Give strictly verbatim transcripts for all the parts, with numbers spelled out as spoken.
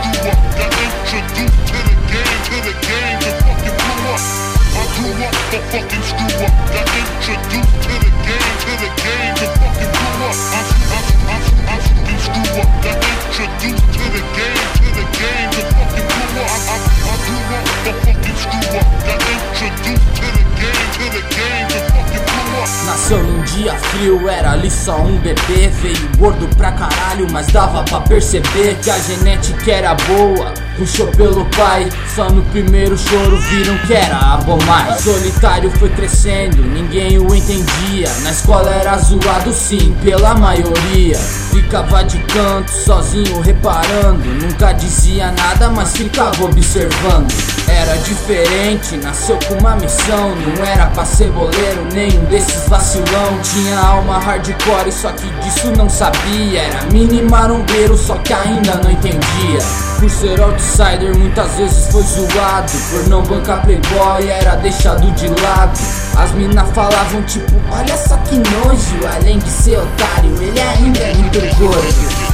screw up, got introduced to the game, to the game, to fucking blew up. I grew up the fucking screw up, got introduced to the game, to the game, to fucking blew up. I, I, I, I, I screw up, got introduced to the game, to the game, to fucking blew up. I, I, I grew up the fucking screw up, got introduced to the game, to the game, to fucking blew up. Nasceu num dia frio, era ali só um bebê. Veio gordo pra caralho, mas dava pra perceber que a genética era boa. Puxou pelo pai, só no primeiro choro viram que era a Bomai. Solitário foi crescendo, ninguém o entendia. Na escola era zoado sim, pela maioria. Ficava de canto, sozinho reparando. Nunca dizia nada, mas ficava observando. Era diferente, nasceu com uma missão. Não era pra ser boleiro, nenhum desses vacilão. Tinha alma hardcore, só que disso não sabia. Era mini marombeiro, só que ainda não entendia. Por ser outsider muitas vezes foi zoado. Por não bancar playboy era deixado de lado. As minas falavam tipo, olha só que nojo. Além de ser otário, ele ainda é muito gordo.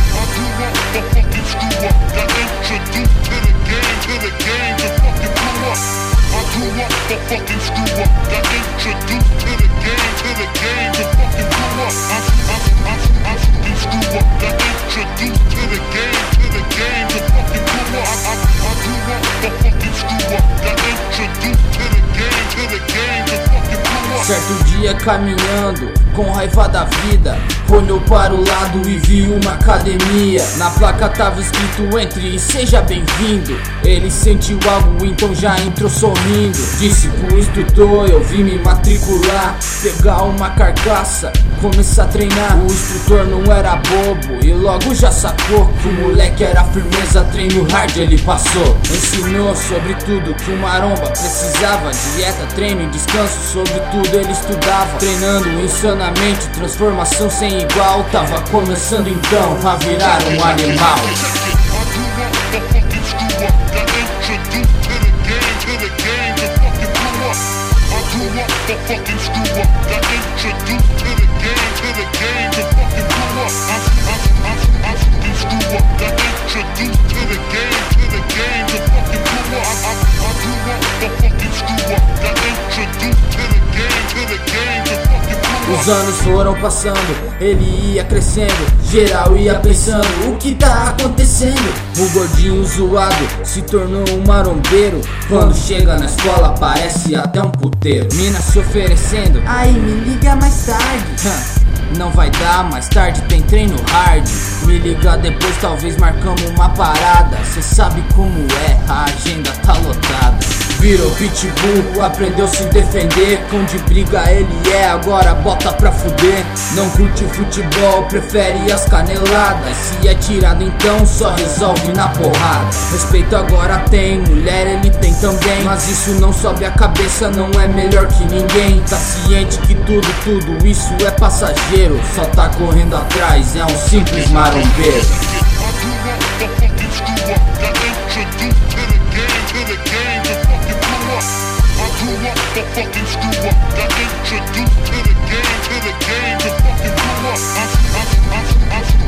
Certo dia caminhando, com raiva da vida, olhou para o lado e viu uma academia. Na placa tava escrito entre e seja bem-vindo. Ele sentiu algo, então já entrou sorrindo. Disse pro instrutor, eu vim me matricular, pegar uma carcaça, começar a treinar. O instrutor não era bobo e logo já sacou que o moleque era firmeza, treino hard ele passou. Ensinou sobre tudo que o maromba precisava, dieta, treino e descanso, sobre tudo ele estudava. Treinando insanamente, transformação sem igual. Tava começando então a virar um animal. Os anos foram passando, ele ia crescendo, geral ia pensando, o que tá acontecendo? O gordinho zoado se tornou um marombeiro. Quando chega na escola parece até um puteiro. Mina se oferecendo, aí me liga mais tarde. Não vai dar, mais tarde tem treino hard. Me liga depois, talvez marcamos uma parada. Cê sabe como é, a agenda tá lotada. Virou pitbull, aprendeu se defender. Com de briga ele é, agora bota pra fuder. Não curte futebol, prefere as caneladas. Se é tirado então só resolve na porrada. Respeito agora tem, mulher ele tem também. Mas isso não sobe a cabeça, não é melhor que ninguém. Tá ciente que tudo, tudo isso é passageiro. Só tá correndo atrás, é um simples marombeiro. The fucking screw up, got introduced to the game, to the game, to fucking blew up. I, I, I, I,